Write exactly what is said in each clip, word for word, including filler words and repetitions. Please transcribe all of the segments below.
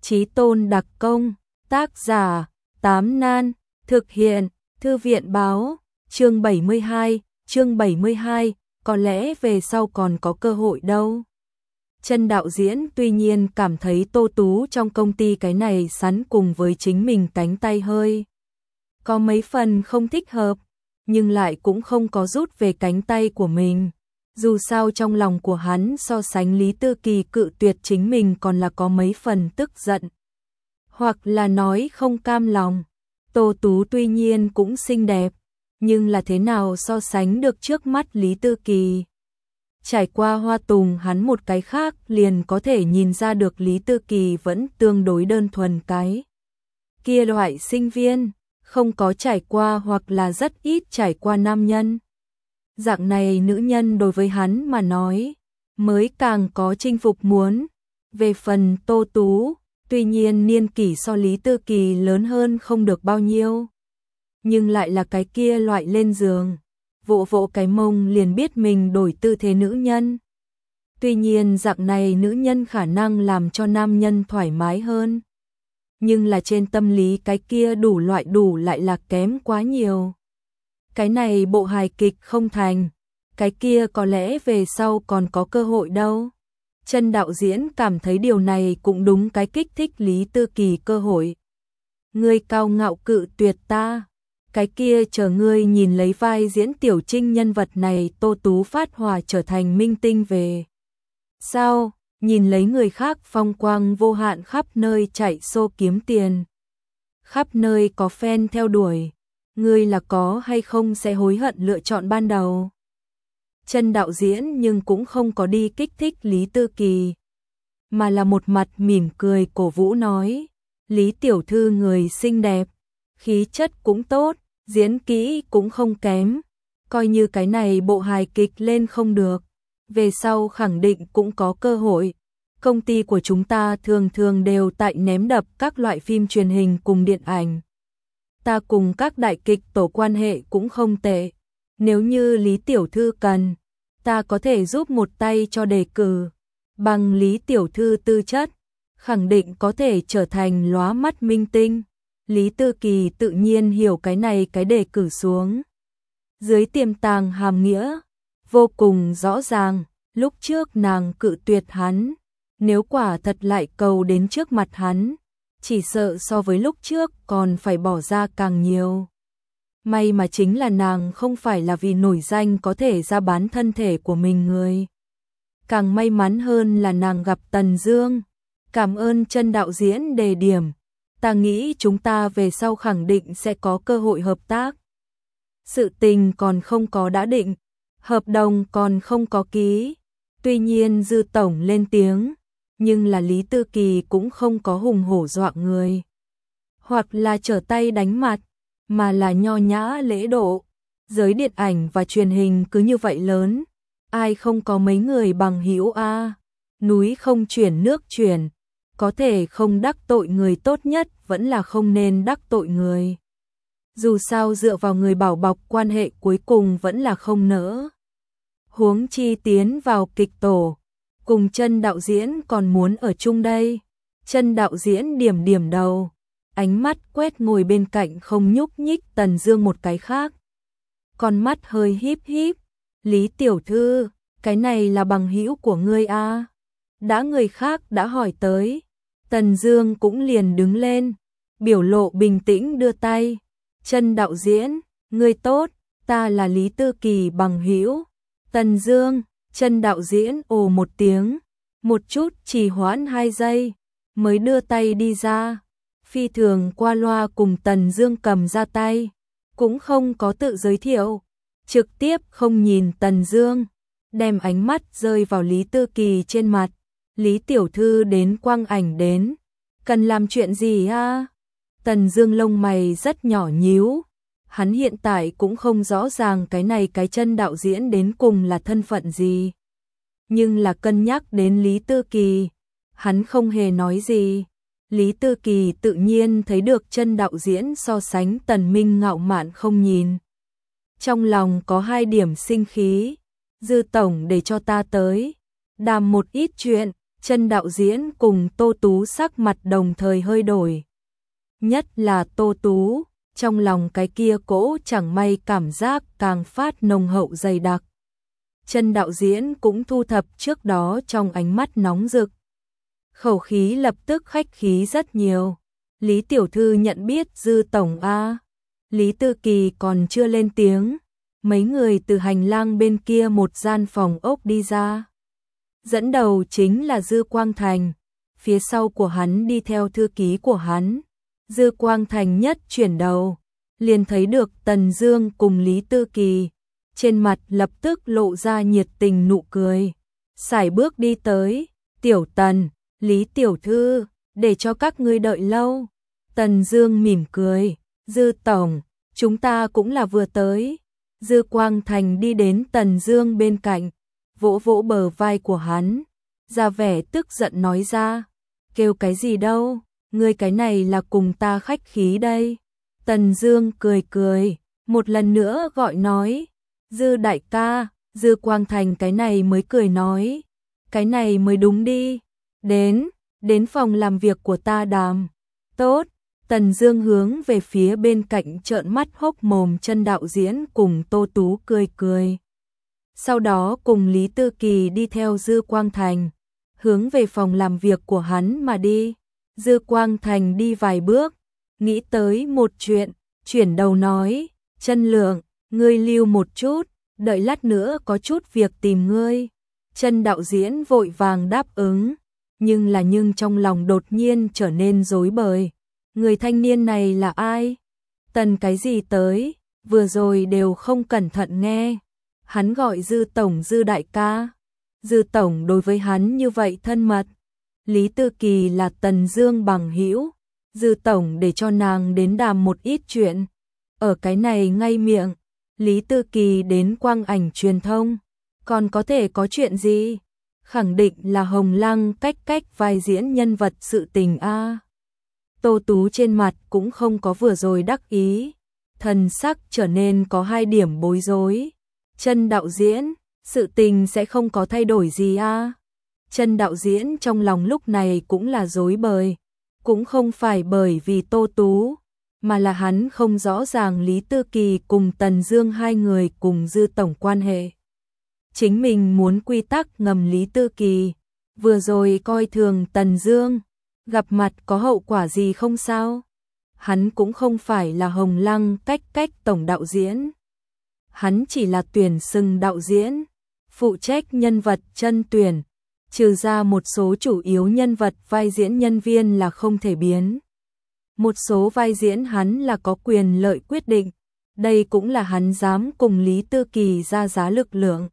Chí Tôn đặc công, tác giả, Tám Nan, thực hiện, Thư viện báo, chương bảy mươi hai, chương bảy mươi hai, có lẽ về sau còn có cơ hội đâu. Chân đạo diễn tuy nhiên cảm thấy Tô Tú trong công ty cái này sắn cùng với chính mình cánh tay hơi. Có mấy phần không thích hợp, nhưng lại cũng không có rút về cánh tay của mình. Dù sao trong lòng của hắn so sánh Lý Tư Kỳ cự tuyệt chính mình còn là có mấy phần tức giận. Hoặc là nói không cam lòng. Tô Tú tuy nhiên cũng xinh đẹp, nhưng là thế nào so sánh được trước mắt Lý Tư Kỳ. Trải qua Hoa Tùng hắn một cái khác liền có thể nhìn ra được Lý Tư Kỳ vẫn tương đối đơn thuần cái. Kia loại sinh viên, không có trải qua hoặc là rất ít trải qua nam nhân. Dạng này nữ nhân đối với hắn mà nói, mới càng có chinh phục muốn. Về phần Tô Tú, tuy nhiên niên kỷ so Lý Tư Kỳ lớn hơn không được bao nhiêu. Nhưng lại là cái kia loại lên giường, vỗ vỗ cái mông liền biết mình đổi tư thế nữ nhân. Tuy nhiên dạng này nữ nhân khả năng làm cho nam nhân thoải mái hơn. Nhưng là trên tâm lý cái kia đủ loại đủ lại là kém quá nhiều. Cái này bộ hài kịch không thành, cái kia có lẽ về sau còn có cơ hội đâu. Chân đạo diễn cảm thấy điều này cũng đúng cái kích thích Lý Tư Kỳ cơ hội. Ngươi cao ngạo cự tuyệt ta, cái kia chờ ngươi nhìn lấy vai diễn Tiểu Trinh nhân vật này Tô Tú phát hỏa trở thành minh tinh về. Sao, nhìn lấy người khác phong quang vô hạn khắp nơi chạy xô kiếm tiền. Khắp nơi có fan theo đuổi, ngươi là có hay không sẽ hối hận lựa chọn ban đầu. Chân đạo diễn nhưng cũng không có đi kích thích Lý Tư Kỳ, mà là một mặt mỉm cười cổ vũ nói, Lý tiểu thư người xinh đẹp, khí chất cũng tốt, diễn kỹ cũng không kém, coi như cái này bộ hài kịch lên không được, về sau khẳng định cũng có cơ hội. Công ty của chúng ta thường thường đều tại ném đập các loại phim truyền hình cùng điện ảnh. Ta cùng các đại kịch tổ quan hệ cũng không tệ. Nếu như Lý tiểu thư cần, ta có thể giúp một tay cho đề cử. Bằng Lý tiểu thư tư chất, khẳng định có thể trở thành lóa mắt minh tinh. Lý Tư Kỳ tự nhiên hiểu cái này cái đề cử xuống. Dưới tiềm tàng hàm nghĩa, vô cùng rõ ràng, lúc trước nàng cự tuyệt hắn. Nếu quả thật lại cầu đến trước mặt hắn, chỉ sợ so với lúc trước còn phải bỏ ra càng nhiều. May mà chính là nàng không phải là vì nổi danh có thể ra bán thân thể của mình người. Càng may mắn hơn là nàng gặp Tần Dương. Cảm ơn chân đạo diễn đề điểm. Ta nghĩ chúng ta về sau khẳng định sẽ có cơ hội hợp tác. Sự tình còn không có đã định, hợp đồng còn không có ký. Tuy nhiên Dư tổng lên tiếng, nhưng là Lý Tư Kỳ cũng không có hùng hổ dọa người, hoặc là trở tay đánh mặt, mà là nho nhã lễ độ. Giới điện ảnh và truyền hình cứ như vậy lớn, ai không có mấy người bằng hữu a, núi không chuyển nước chuyển, có thể không đắc tội người tốt nhất vẫn là không nên đắc tội người. Dù sao dựa vào người bảo bọc quan hệ cuối cùng vẫn là không nỡ. Huống chi tiến vào kịch tổ, cùng chân đạo diễn còn muốn ở chung đây. Chân đạo diễn điểm điểm đầu, ánh mắt quét ngồi bên cạnh không nhúc nhích Tần Dương một cái khác. Con mắt hơi híp híp, Lý tiểu thư, cái này là bằng hữu của ngươi a? Đã người khác đã hỏi tới, Tần Dương cũng liền đứng lên, biểu lộ bình tĩnh đưa tay. Chân đạo diễn, ngươi tốt, ta là Lý Tư Kỳ bằng hữu. Tần Dương, chân đạo diễn ồ một tiếng, một chút trì hoãn hai giây, mới đưa tay đi ra. Phi thường qua loa cùng Tần Dương cầm ra tay, cũng không có tự giới thiệu, trực tiếp không nhìn Tần Dương, đem ánh mắt rơi vào Lý Tư Kỳ trên mặt. Lý tiểu thư đến quang ảnh đến, cần làm chuyện gì a? Tần Dương lông mày rất nhỏ nhíu, hắn hiện tại cũng không rõ ràng cái này cái chân đạo diễn đến cùng là thân phận gì. Nhưng là cân nhắc đến Lý Tư Kỳ, hắn không hề nói gì. Lý Tư Kỳ tự nhiên thấy được chân đạo diễn so sánh Tần Minh ngạo mạn không nhìn. Trong lòng có hai điểm sinh khí, Dư tổng để cho ta tới, đàm một ít chuyện, Chân đạo diễn cùng Tô Tú sắc mặt đồng thời hơi đổi. Nhất là Tô Tú, trong lòng cái kia cỗ chẳng may cảm giác càng phát nồng hậu dày đặc. Chân đạo diễn cũng thu thập trước đó trong ánh mắt nóng rực. Khẩu khí lập tức khách khí rất nhiều. Lý tiểu thư nhận biết Dư tổng a? Lý Tư Kỳ còn chưa lên tiếng, mấy người từ hành lang bên kia một gian phòng ốc đi ra. Dẫn đầu chính là Dư Quang Thành, phía sau của hắn đi theo thư ký của hắn. Dư Quang Thành nhất chuyển đầu, liền thấy được Tần Dương cùng Lý Tư Kỳ, trên mặt lập tức lộ ra nhiệt tình nụ cười. Sải bước đi tới, "Tiểu Tần, Lý tiểu thư, để cho các ngươi đợi lâu." Tần Dương mỉm cười, "Dư tổng, chúng ta cũng là vừa tới." Dư Quang Thành đi đến Tần Dương bên cạnh, vỗ vỗ bờ vai của hắn, ra vẻ tức giận nói ra, "Kêu cái gì đâu, ngươi cái này là cùng ta khách khí đây." Tần Dương cười cười, một lần nữa gọi nói, "Dư đại ca." Dư Quang Thành cái này mới cười nói, "Cái này mới đúng đi, đến, đến phòng làm việc của ta đàm." "Tốt." Tần Dương hướng về phía bên cạnh trợn mắt hốc mồm Chân đạo diễn cùng Tô Tú cười cười. Sau đó cùng Lý Tư Kỳ đi theo Dư Quang Thành, hướng về phòng làm việc của hắn mà đi. Dư Quang Thành đi vài bước, nghĩ tới một chuyện, chuyển đầu nói, "Chân Lượng, ngươi lưu một chút, đợi lát nữa có chút việc tìm ngươi." Chân đạo diễn vội vàng đáp ứng, nhưng là nhưng trong lòng đột nhiên trở nên rối bời. Người thanh niên này là ai? Tần cái gì tới? Vừa rồi đều không cẩn thận nghe. Hắn gọi Dư tổng Dư đại ca. Dư tổng đối với hắn như vậy thân mật. Lý Tư Kỳ là Tần Dương bằng hữu, Dư tổng để cho nàng đến đàm một ít chuyện. Ở cái này ngay miệng, Lý Tư Kỳ đến quang ảnh truyền thông, còn có thể có chuyện gì? Khẳng định là Hồng Lăng cách cách vai diễn nhân vật sự tình a. Tô Tú trên mặt cũng không có vừa rồi đắc ý, thần sắc trở nên có hai điểm bối rối. Chân đạo diễn, sự tình sẽ không có thay đổi gì a? Chân đạo diễn trong lòng lúc này cũng là rối bời, cũng không phải bởi vì Tô Tú, mà là hắn không rõ ràng Lý Tư Kỳ cùng Tần Dương hai người cùng Dư tổng quan hệ. Chính mình muốn quy tắc ngầm Lý Tư Kỳ, vừa rồi coi thường Tần Dương, gặp mặt có hậu quả gì không sao? Hắn cũng không phải là Hồng Lăng cách cách tổng đạo diễn. Hắn chỉ là tuyển xưng đạo diễn, phụ trách nhân vật chân tuyển, trừ ra một số chủ yếu nhân vật vai diễn nhân viên là không thể biến. Một số vai diễn hắn là có quyền lợi quyết định, đây cũng là hắn dám cùng Lý Tư Kỳ ra giá lực lượng.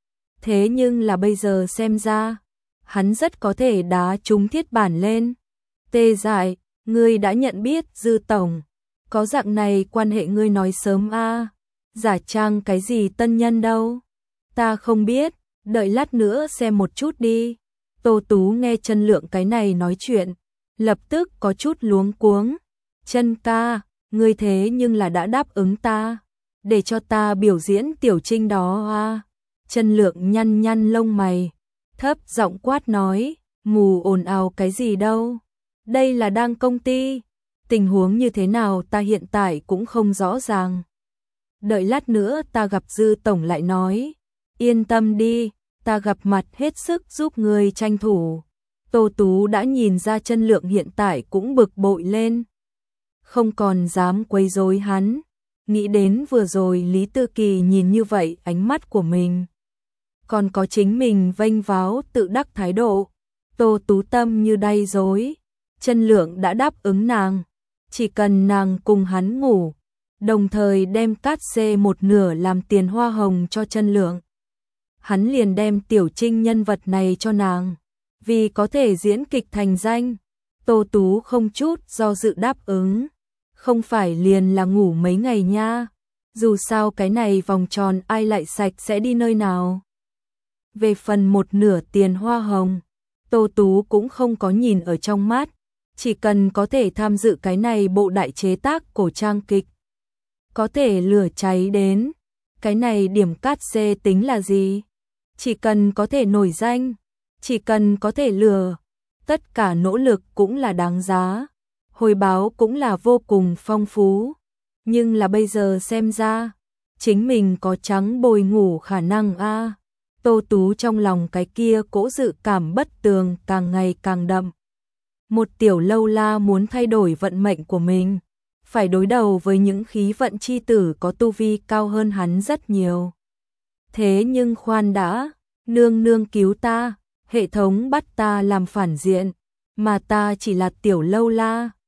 Thế nhưng là bây giờ xem ra, hắn rất có thể đá trúng thiết bản lên. Tê Dại, ngươi đã nhận biết Dư tổng, có dạng này quan hệ ngươi nói sớm a. Giả trang cái gì tân nhân đâu? Ta không biết, đợi lát nữa xem một chút đi. Tô Tú nghe Chân Lượng cái này nói chuyện, lập tức có chút luống cuống. Chân ca, ngươi thế nhưng là đã đáp ứng ta, để cho ta biểu diễn tiểu trinh đó a. Chân Lượng nhăn nhăn lông mày, thấp giọng quát nói, mù ồn ào cái gì đâu? Đây là đang công ty, tình huống như thế nào ta hiện tại cũng không rõ ràng. Đợi lát nữa ta gặp Dư tổng lại nói, yên tâm đi, ta gặp mặt hết sức giúp người tranh thủ. Tô Tú đã nhìn ra Chân Lượng hiện tại cũng bực bội lên, không còn dám quấy rối hắn, nghĩ đến vừa rồi Lý Tư Kỳ nhìn như vậy ánh mắt của mình, còn có chính mình vênh váo tự đắc thái độ, Tô Tú tâm như đay rối. Chân Lượng đã đáp ứng nàng, chỉ cần nàng cùng hắn ngủ, đồng thời đem cát xê một nửa làm tiền hoa hồng cho Chân Lượng. Hắn liền đem tiểu trinh nhân vật này cho nàng, vì có thể diễn kịch thành danh. Tô Tú không chút do dự đáp ứng, không phải liền là ngủ mấy ngày nha, dù sao cái này vòng tròn ai lại sạch sẽ đi nơi nào. Về phần một nửa tiền hoa hồng, Tô Tú cũng không có nhìn ở trong mắt, chỉ cần có thể tham dự cái này bộ đại chế tác cổ trang kịch, có thể lửa cháy đến, cái này điểm cát xê tính là gì? Chỉ cần có thể nổi danh, Chỉ cần có thể lừa, tất cả nỗ lực cũng là đáng giá, hồi báo cũng là vô cùng phong phú. Nhưng là bây giờ xem ra, chính mình có trắng bồi ngủ khả năng a. Tô Tú trong lòng cái kia cỗ dự cảm bất tường càng ngày càng đậm. Một tiểu lâu la muốn thay đổi vận mệnh của mình, phải đối đầu với những khí vận chi tử có tu vi cao hơn hắn rất nhiều. Thế nhưng khoan đã, nương nương cứu ta, hệ thống bắt ta làm phản diện, mà ta chỉ là tiểu lâu la,